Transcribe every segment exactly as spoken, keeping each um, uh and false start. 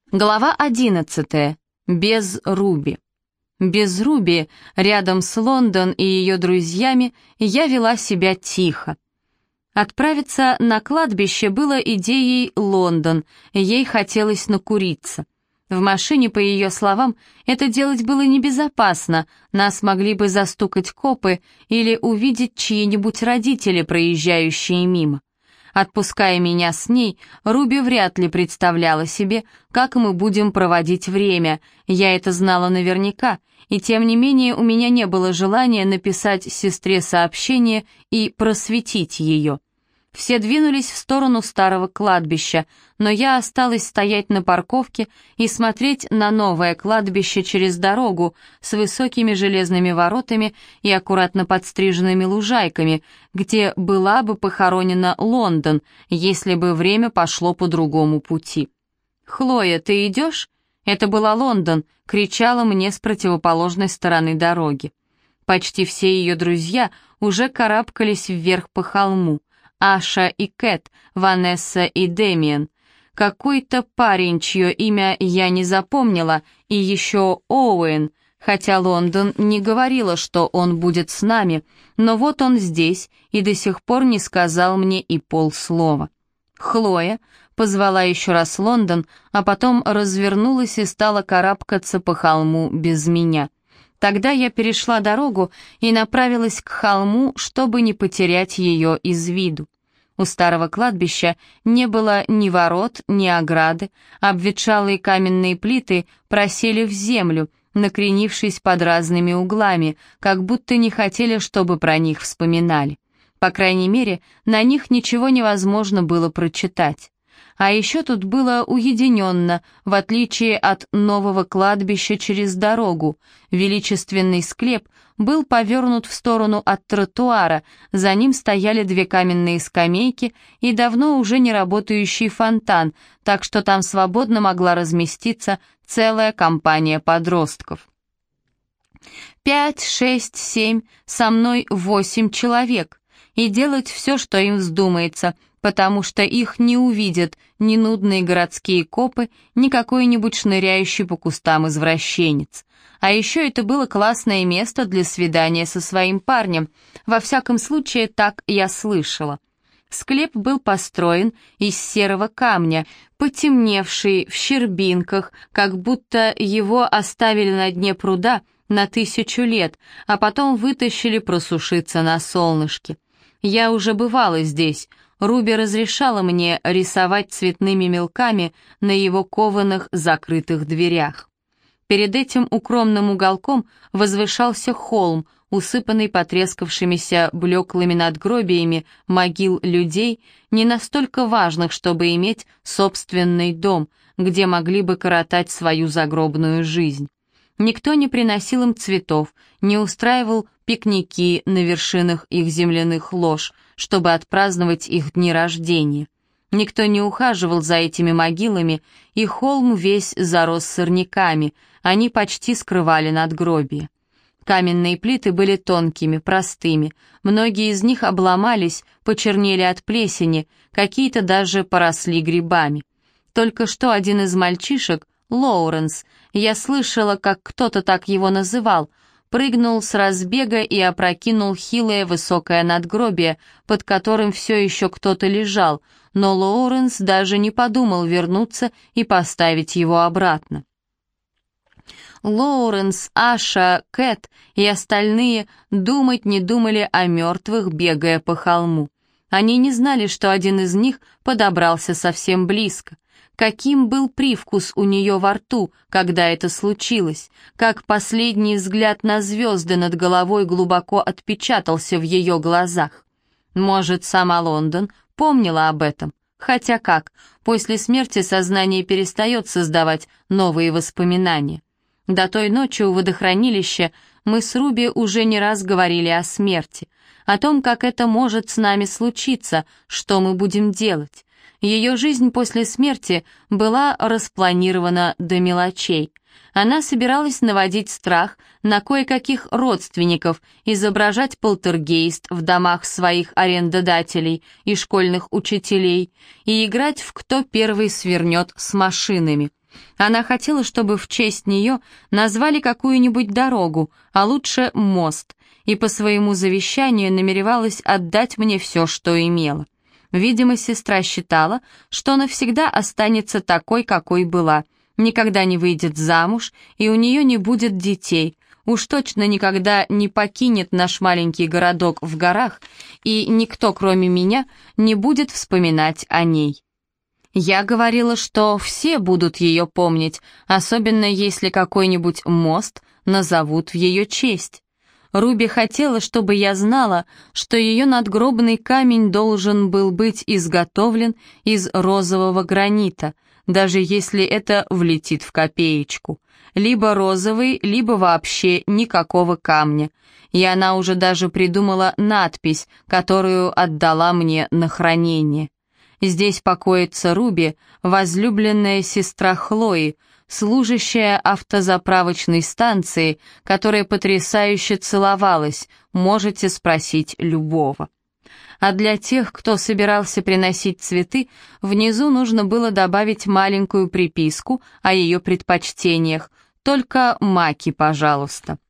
Глава одиннадцатая. Без Руби. Без Руби, рядом с Лондон и ее друзьями, я вела себя тихо. Отправиться на кладбище было идеей Лондон, ей хотелось накуриться. В машине, по ее словам, это делать было небезопасно, нас могли бы застукать копы или увидеть чьи-нибудь родители, проезжающие мимо. Отпуская меня с ней, Руби вряд ли представляла себе, как мы будем проводить время, я это знала наверняка, и тем не менее у меня не было желания написать сестре сообщение и просветить ее. Все двинулись в сторону старого кладбища, но я осталась стоять на парковке и смотреть на новое кладбище через дорогу с высокими железными воротами и аккуратно подстриженными лужайками, где была бы похоронена Лондон, если бы время пошло по другому пути. «Хлоя, ты идешь?» Это была Лондон, кричала мне с противоположной стороны дороги. Почти все ее друзья уже карабкались вверх по холму. Аша и Кэт, Ванесса и Дэмиен. Какой-то парень, чье имя я не запомнила, и еще Оуэн, хотя Лондон не говорила, что он будет с нами, но вот он здесь и до сих пор не сказал мне и полслова. «Хлоя», — позвала еще раз Лондон, а потом развернулась и стала карабкаться по холму без меня. Тогда я перешла дорогу и направилась к холму, чтобы не потерять ее из виду. У старого кладбища не было ни ворот, ни ограды, обветшалые каменные плиты просели в землю, накренившись под разными углами, как будто не хотели, чтобы про них вспоминали. По крайней мере, на них ничего невозможно было прочитать. А еще тут было уединенно, в отличие от нового кладбища через дорогу. Величественный склеп был повернут в сторону от тротуара, за ним стояли две каменные скамейки и давно уже не работающий фонтан, так что там свободно могла разместиться целая компания подростков. Пять, шесть, семь, со мной восемь человек, и делать все, что им вздумается — потому что их не увидят ни нудные городские копы, ни какой-нибудь шныряющий по кустам извращенец. А еще это было классное место для свидания со своим парнем, во всяком случае так я слышала. Склеп был построен из серого камня, потемневший в щербинках, как будто его оставили на дне пруда на тысячу лет, а потом вытащили просушиться на солнышке. Я уже бывала здесь. Руби разрешала мне рисовать цветными мелками на его кованых закрытых дверях. Перед этим укромным уголком возвышался холм, усыпанный потрескавшимися блеклыми надгробиями могил людей, не настолько важных, чтобы иметь собственный дом, где могли бы коротать свою загробную жизнь. Никто не приносил им цветов, не устраивал пикники на вершинах их земляных лож, чтобы отпраздновать их дни рождения. Никто не ухаживал за этими могилами, и холм весь зарос сорняками, они почти скрывали надгробие. Каменные плиты были тонкими, простыми, многие из них обломались, почернели от плесени, какие-то даже поросли грибами. Только что один из мальчишек, Лоуренс, я слышала, как кто-то так его называл, прыгнул с разбега и опрокинул хилое высокое надгробие, под которым все еще кто-то лежал, но Лоуренс даже не подумал вернуться и поставить его обратно. Лоуренс, Аша, Кэт и остальные думать не думали о мертвых, бегая по холму. Они не знали, что один из них подобрался совсем близко. Каким был привкус у нее во рту, когда это случилось, как последний взгляд на звезды над головой глубоко отпечатался в ее глазах. Может, сама Лондон помнила об этом, хотя как, после смерти сознание перестает создавать новые воспоминания. До той ночи у водохранилища мы с Руби уже не раз говорили о смерти, о том, как это может с нами случиться, что мы будем делать. Ее жизнь после смерти была распланирована до мелочей. Она собиралась наводить страх на кое-каких родственников, изображать полтергейст в домах своих арендодателей и школьных учителей и играть в «Кто первый свернет с машинами». Она хотела, чтобы в честь нее назвали какую-нибудь дорогу, а лучше мост, и по своему завещанию намеревалась отдать мне все, что имела. Видимо, сестра считала, что она всегда останется такой, какой была, никогда не выйдет замуж, и у нее не будет детей, уж точно никогда не покинет наш маленький городок в горах, и никто, кроме меня, не будет вспоминать о ней. Я говорила, что все будут ее помнить, особенно если какой-нибудь мост назовут в ее честь. Руби хотела, чтобы я знала, что ее надгробный камень должен был быть изготовлен из розового гранита, даже если это влетит в копеечку. Либо розовый, либо вообще никакого камня. И она уже даже придумала надпись, которую отдала мне на хранение. Здесь покоится Руби, возлюбленная сестра Хлои, служащая автозаправочной станции, которая потрясающе целовалась, можете спросить любого. А для тех, кто собирался приносить цветы, внизу нужно было добавить маленькую приписку о ее предпочтениях, только маки, пожалуйста.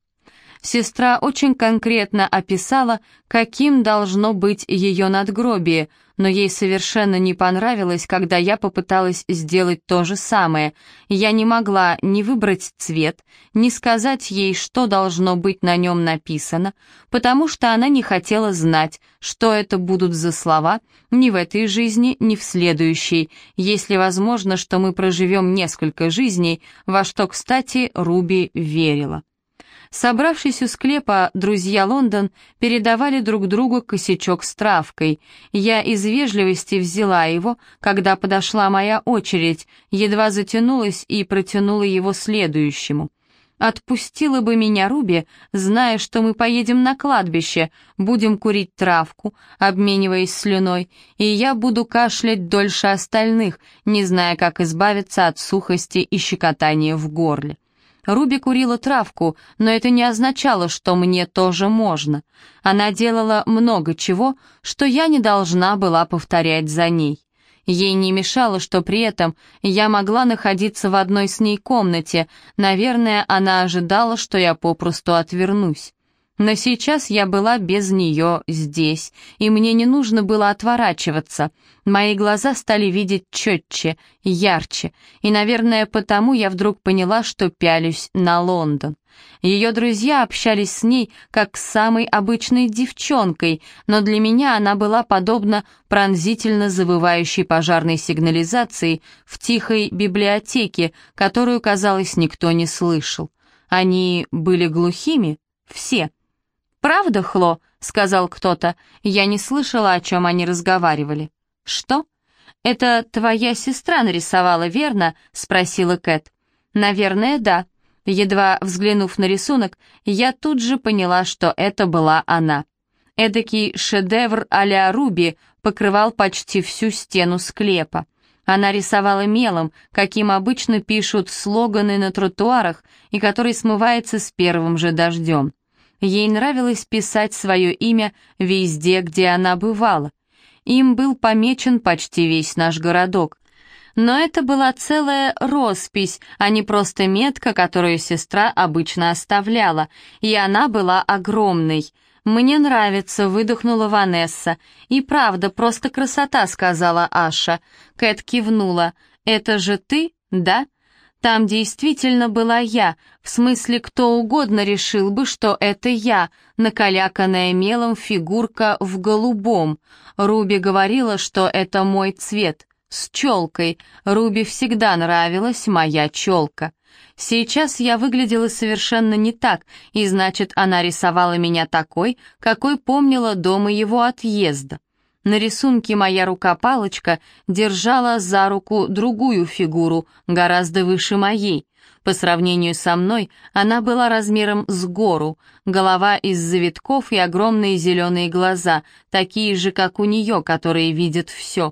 Сестра очень конкретно описала, каким должно быть ее надгробие, но ей совершенно не понравилось, когда я попыталась сделать то же самое. Я не могла ни выбрать цвет, ни сказать ей, что должно быть на нем написано, потому что она не хотела знать, что это будут за слова ни в этой жизни, ни в следующей, если возможно, что мы проживем несколько жизней, во что, кстати, Руби верила. Собравшись у склепа, друзья Лондон передавали друг другу косячок с травкой. Я из вежливости взяла его, когда подошла моя очередь, едва затянулась и протянула его следующему. Отпустила бы меня Руби, зная, что мы поедем на кладбище, будем курить травку, обмениваясь слюной, и я буду кашлять дольше остальных, не зная, как избавиться от сухости и щекотания в горле. Руби курила травку, но это не означало, что мне тоже можно. Она делала много чего, что я не должна была повторять за ней. Ей не мешало, что при этом я могла находиться в одной с ней комнате, наверное, она ожидала, что я попросту отвернусь. Но сейчас я была без нее здесь, и мне не нужно было отворачиваться. Мои глаза стали видеть четче, ярче, и, наверное, потому я вдруг поняла, что пялюсь на Лондон. Ее друзья общались с ней как с самой обычной девчонкой, но для меня она была подобна пронзительно завывающей пожарной сигнализации в тихой библиотеке, которую, казалось, никто не слышал. Они были глухими? Все. «Правда, Хло?» — сказал кто-то. Я не слышала, о чем они разговаривали. «Что? Это твоя сестра нарисовала, верно?» — спросила Кэт. «Наверное, да». Едва взглянув на рисунок, я тут же поняла, что это была она. Эдакий шедевр а-ля Руби покрывал почти всю стену склепа. Она рисовала мелом, каким обычно пишут слоганы на тротуарах и который смывается с первым же дождем. Ей нравилось писать свое имя везде, где она бывала. Им был помечен почти весь наш городок. Но это была целая роспись, а не просто метка, которую сестра обычно оставляла, и она была огромной. «Мне нравится», — выдохнула Ванесса. «И правда, просто красота», — сказала Аша. Кэт кивнула. «Это же ты, да?» Там действительно была я, в смысле кто угодно решил бы, что это я, накаляканная мелом фигурка в голубом. Руби говорила, что это мой цвет, с челкой. Руби всегда нравилась моя челка. Сейчас я выглядела совершенно не так, и значит, она рисовала меня такой, какой помнила до моего отъезда. На рисунке моя рука-палочка держала за руку другую фигуру, гораздо выше моей. По сравнению со мной она была размером с гору, голова из завитков и огромные зеленые глаза, такие же, как у нее, которые видят все.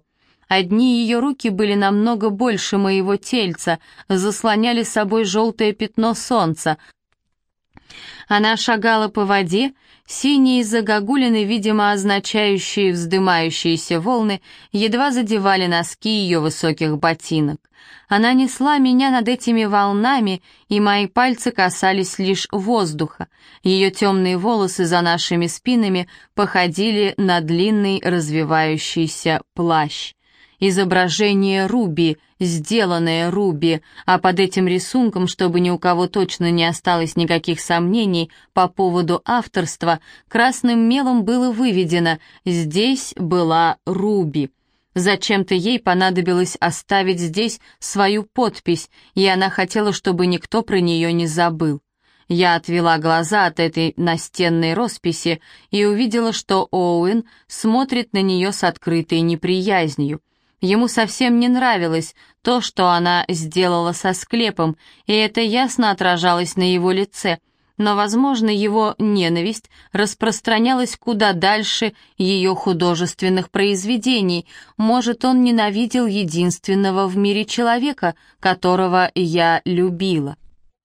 Одни ее руки были намного больше моего тельца, заслоняли собой желтое пятно солнца. Она шагала по воде, синие загогулины, видимо, означающие вздымающиеся волны, едва задевали носки ее высоких ботинок. Она несла меня над этими волнами, и мои пальцы касались лишь воздуха. Ее темные волосы за нашими спинами походили на длинный развивающийся плащ. Изображение Руби, сделанное Руби, а под этим рисунком, чтобы ни у кого точно не осталось никаких сомнений по поводу авторства, красным мелом было выведено «Здесь была Руби». Зачем-то ей понадобилось оставить здесь свою подпись, и она хотела, чтобы никто про нее не забыл. Я отвела глаза от этой настенной росписи и увидела, что Оуэн смотрит на нее с открытой неприязнью. Ему совсем не нравилось то, что она сделала со склепом, и это ясно отражалось на его лице, но, возможно, его ненависть распространялась куда дальше ее художественных произведений. Может, он ненавидел единственного в мире человека, которого я любила.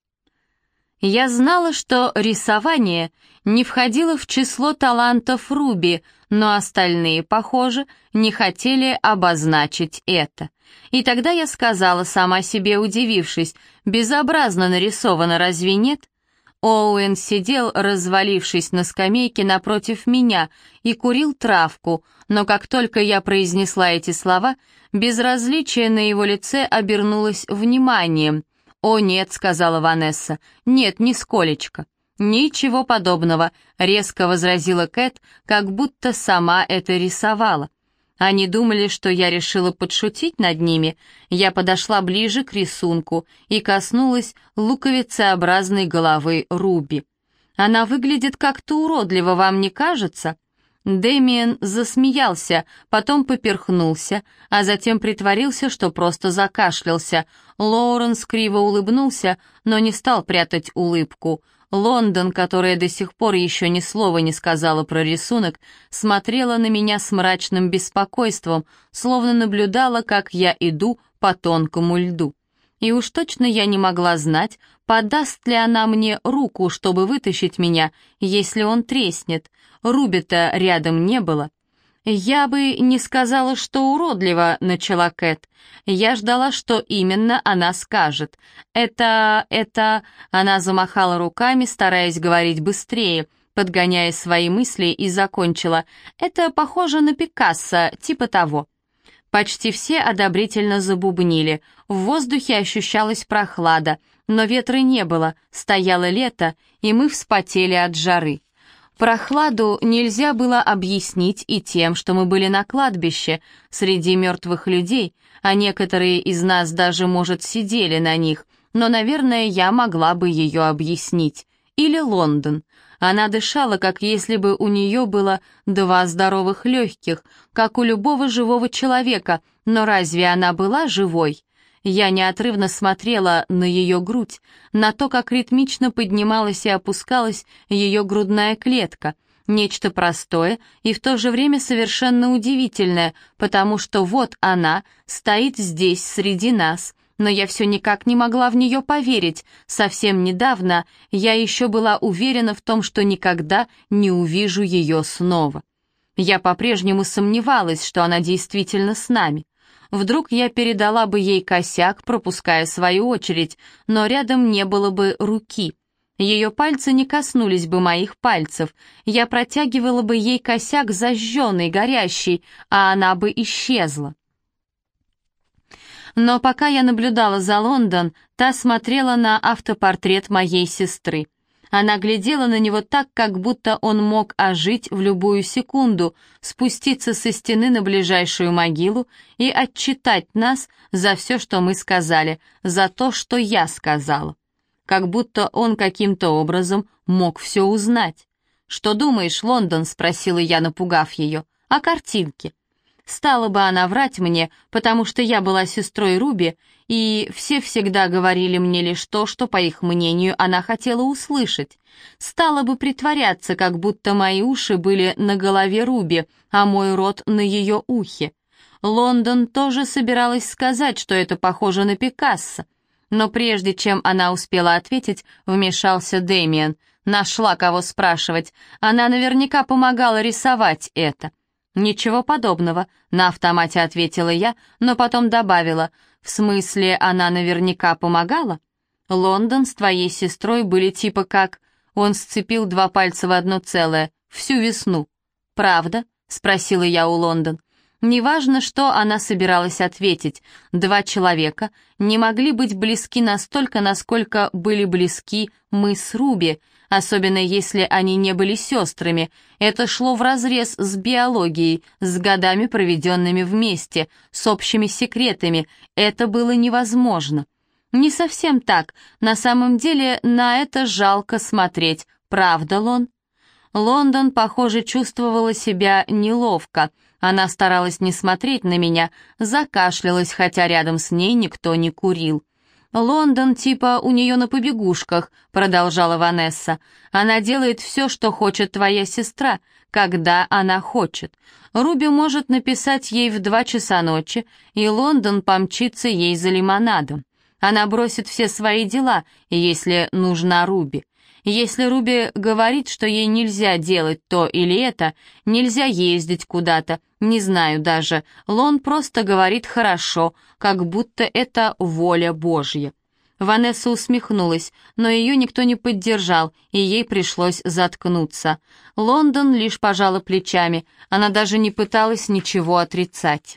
Я знала, что рисование не входило в число талантов Руби, но остальные, похоже, не хотели обозначить это. И тогда я сказала, сама себе удивившись, «Безобразно нарисовано, разве нет?» Оуэн сидел, развалившись на скамейке напротив меня, и курил травку, но как только я произнесла эти слова, безразличие на его лице обернулось вниманием. «О, нет», — сказала Ванесса, — «нет, нисколечко». «Ничего подобного», — резко возразила Кэт, как будто сама это рисовала. Они думали, что я решила подшутить над ними. Я подошла ближе к рисунку и коснулась луковицеобразной головы Руби. «Она выглядит как-то уродливо, вам не кажется?» Дэмиен засмеялся, потом поперхнулся, а затем притворился, что просто закашлялся. Лоуренс криво улыбнулся, но не стал прятать улыбку. Лондон, которая до сих пор еще ни слова не сказала про рисунок, смотрела на меня с мрачным беспокойством, словно наблюдала, как я иду по тонкому льду. И уж точно я не могла знать, подаст ли она мне руку, чтобы вытащить меня, если он треснет. Руби-то рядом не было. «Я бы не сказала, что уродливо», — начала Кэт. Я ждала, что именно она скажет. «Это... это...» — она замахала руками, стараясь говорить быстрее, подгоняя свои мысли, и закончила. «Это похоже на Пикассо, типа того». Почти все одобрительно забубнили. В воздухе ощущалась прохлада, но ветра не было, стояло лето, и мы вспотели от жары. Прохладу нельзя было объяснить и тем, что мы были на кладбище, среди мертвых людей, а некоторые из нас даже, может, сидели на них, но, наверное, я могла бы ее объяснить. Или Лондон. Она дышала, как если бы у нее было два здоровых легких, как у любого живого человека, но разве она была живой? Я неотрывно смотрела на ее грудь, на то, как ритмично поднималась и опускалась ее грудная клетка. Нечто простое и в то же время совершенно удивительное, потому что вот она стоит здесь среди нас, но я все никак не могла в нее поверить. Совсем недавно я еще была уверена в том, что никогда не увижу ее снова. Я по-прежнему сомневалась, что она действительно с нами. Вдруг я передала бы ей косяк, пропуская свою очередь, но рядом не было бы руки. Ее пальцы не коснулись бы моих пальцев. Я протягивала бы ей косяк зажженный, горящий, а она бы исчезла. Но пока я наблюдала за Лондон, та смотрела на автопортрет моей сестры. Она глядела на него так, как будто он мог ожить в любую секунду, спуститься со стены на ближайшую могилу и отчитать нас за все, что мы сказали, за то, что я сказала. Как будто он каким-то образом мог все узнать. «Что думаешь, Лондон?» — спросила я, напугав ее. «О картинке». Стала бы она врать мне, потому что я была сестрой Руби, и все всегда говорили мне лишь то, что, по их мнению, она хотела услышать. Стала бы притворяться, как будто мои уши были на голове Руби, а мой рот на ее ухе. Лондон тоже собиралась сказать, что это похоже на Пикассо. Но прежде чем она успела ответить, вмешался Дэмиан. Нашла кого спрашивать. Она наверняка помогала рисовать это. «Ничего подобного», — на автомате ответила я, но потом добавила. «В смысле, она наверняка помогала?» «Лондон с твоей сестрой были типа как...» Он сцепил два пальца в одно целое. «Всю весну». «Правда?» — спросила я у Лондон. Неважно, что она собиралась ответить. Два человека не могли быть близки настолько, насколько были близки мы с Руби, особенно если они не были сестрами. Это шло вразрез с биологией, с годами, проведенными вместе, с общими секретами. Это было невозможно. Не совсем так. На самом деле на это жалко смотреть. Правда, Лон? Лондон, похоже, чувствовала себя неловко. Она старалась не смотреть на меня, закашлялась, хотя рядом с ней никто не курил. «Лондон типа у нее на побегушках», — продолжала Ванесса. «Она делает все, что хочет твоя сестра, когда она хочет. Руби может написать ей в два часа ночи, и Лондон помчится ей за лимонадом. Она бросит все свои дела, если нужна Руби. Если Руби говорит, что ей нельзя делать то или это, нельзя ездить куда-то, не знаю даже, Лон просто говорит «хорошо», как будто это воля Божья». Ванесса усмехнулась, но ее никто не поддержал, и ей пришлось заткнуться. Лондон лишь пожала плечами, она даже не пыталась ничего отрицать.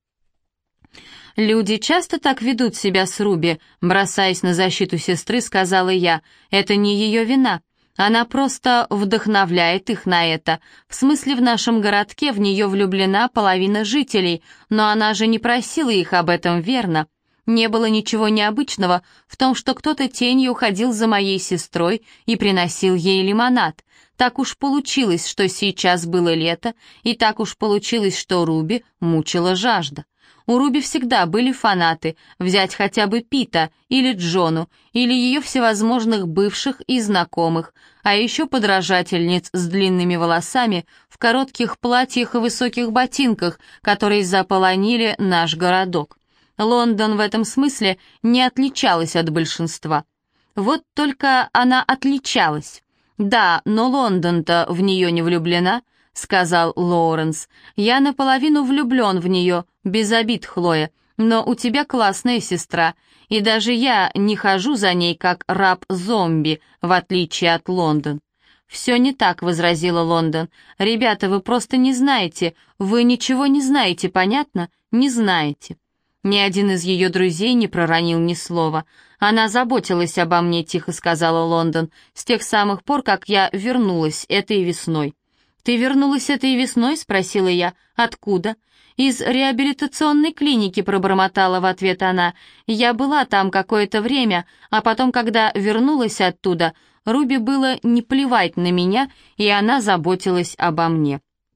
«Люди часто так ведут себя с Руби», бросаясь на защиту сестры, сказала я. «Это не ее вина. Она просто вдохновляет их на это. В смысле, в нашем городке в нее влюблена половина жителей, но она же не просила их об этом, верно? Не было ничего необычного в том, что кто-то тенью ходил за моей сестрой и приносил ей лимонад. Так уж получилось, что сейчас было лето, и так уж получилось, что Руби мучила жажда. У Руби всегда были фанаты, взять хотя бы Пита или Джону, или ее всевозможных бывших и знакомых, а еще подражательниц с длинными волосами, в коротких платьях и высоких ботинках, которые заполонили наш городок. Лондон в этом смысле не отличалась от большинства. Вот только она отличалась. Да, но Лондон-то в нее не влюблена, — сказал Лоуренс. «Я наполовину влюблен в нее, без обид, Хлоя, но у тебя классная сестра, и даже я не хожу за ней как раб-зомби, в отличие от Лондон». «Все не так», — возразила Лондон. «Ребята, вы просто не знаете, вы ничего не знаете, понятно? Не знаете». Ни один из ее друзей не проронил ни слова. «Она заботилась обо мне», — тихо сказала Лондон, «с тех самых пор, как я вернулась этой весной». «Ты вернулась этой весной?» — спросила я. «Откуда?» «Из реабилитационной клиники», — пробормотала в ответ она. «Я была там какое-то время, а потом, когда вернулась оттуда, Руби было не плевать на меня, и она заботилась обо мне».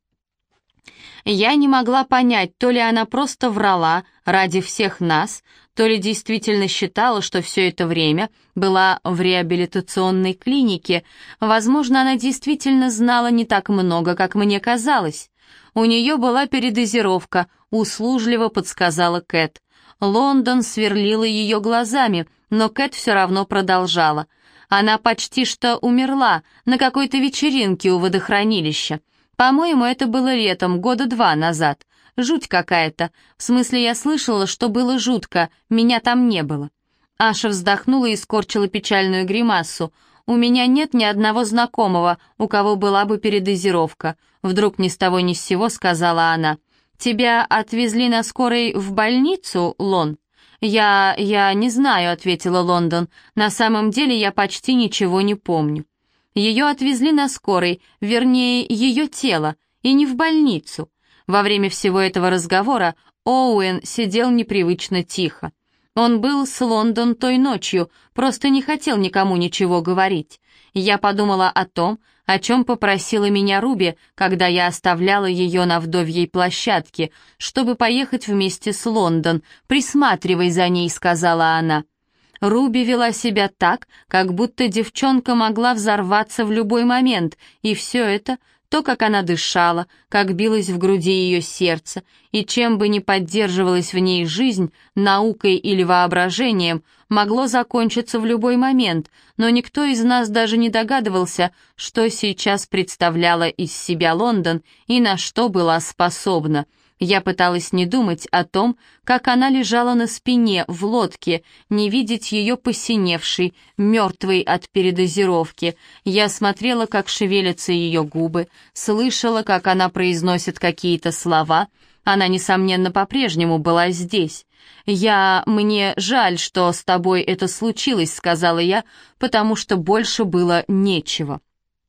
Я не могла понять, то ли она просто врала ради всех нас, то ли действительно считала, что все это время была в реабилитационной клинике. Возможно, она действительно знала не так много, как мне казалось. У нее была передозировка, услужливо подсказала Кэт. Лондон сверлила ее глазами, но Кэт все равно продолжала. Она почти что умерла на какой-то вечеринке у водохранилища. По-моему, это было летом, года два назад. Жуть какая-то. В смысле, я слышала, что было жутко, меня там не было». Аша вздохнула и скорчила печальную гримасу. «У меня нет ни одного знакомого, у кого была бы передозировка», вдруг ни с того ни с сего сказала она. «Тебя отвезли на скорой в больницу, Лон?» «Я... я не знаю», — ответила Лондон. «На самом деле я почти ничего не помню». Ее отвезли на скорой, вернее, ее тело, и не в больницу. Во время всего этого разговора Оуэн сидел непривычно тихо. Он был с Лондон той ночью, просто не хотел никому ничего говорить. Я подумала о том, о чем попросила меня Руби, когда я оставляла ее на вдовьей площадке, чтобы поехать вместе с Лондон. «Присматривай за ней», — сказала она. Руби вела себя так, как будто девчонка могла взорваться в любой момент, и все это То, как она дышала, как билось в груди ее сердце, и чем бы ни поддерживалась в ней жизнь, наукой или воображением, могло закончиться в любой момент, но никто из нас даже не догадывался, что сейчас представляла из себя Лондон и на что была способна. Я пыталась не думать о том, как она лежала на спине в лодке, не видеть ее посиневшей, мертвой от передозировки. Я смотрела, как шевелятся ее губы, слышала, как она произносит какие-то слова. Она, несомненно, по-прежнему была здесь. «Я... Мне жаль, что с тобой это случилось», — сказала я, потому что больше было нечего.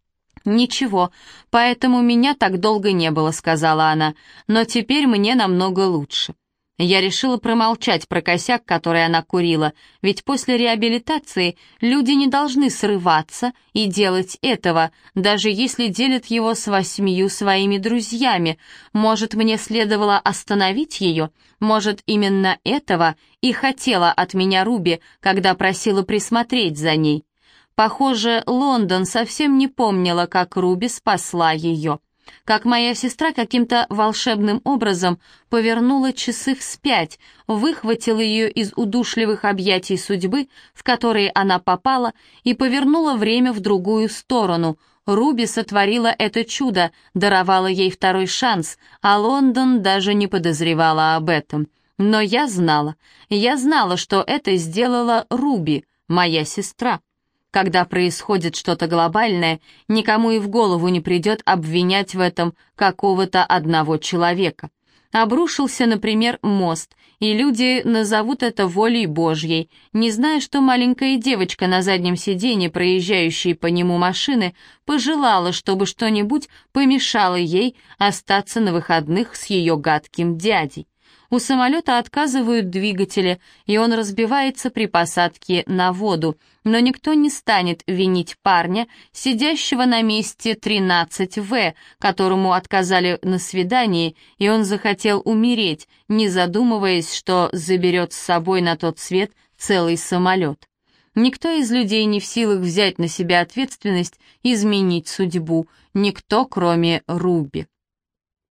«Ничего, поэтому меня так долго не было», — сказала она, «но теперь мне намного лучше». Я решила промолчать про косяк, который она курила, ведь после реабилитации люди не должны срываться и делать этого, даже если делят его с восьмию своими друзьями. Может, мне следовало остановить ее? Может, именно этого и хотела от меня Руби, когда просила присмотреть за ней? Похоже, Лондон совсем не помнила, как Руби спасла ее. Как моя сестра каким-то волшебным образом повернула часы вспять, выхватила ее из удушливых объятий судьбы, в которые она попала, и повернула время в другую сторону. Руби сотворила это чудо, даровала ей второй шанс, а Лондон даже не подозревала об этом. Но я знала, я знала, что это сделала Руби, моя сестра. Когда происходит что-то глобальное, никому и в голову не придет обвинять в этом какого-то одного человека. Обрушился, например, мост, и люди назовут это волей Божьей, не зная, что маленькая девочка на заднем сиденье, проезжающей по нему машины, пожелала, чтобы что-нибудь помешало ей остаться на выходных с ее гадким дядей. У самолета отказывают двигатели, и он разбивается при посадке на воду, но никто не станет винить парня, сидящего на месте тринадцать вэ, которому отказали на свидании, и он захотел умереть, не задумываясь, что заберет с собой на тот свет целый самолет. Никто из людей не в силах взять на себя ответственность изменить судьбу, никто, кроме Руби.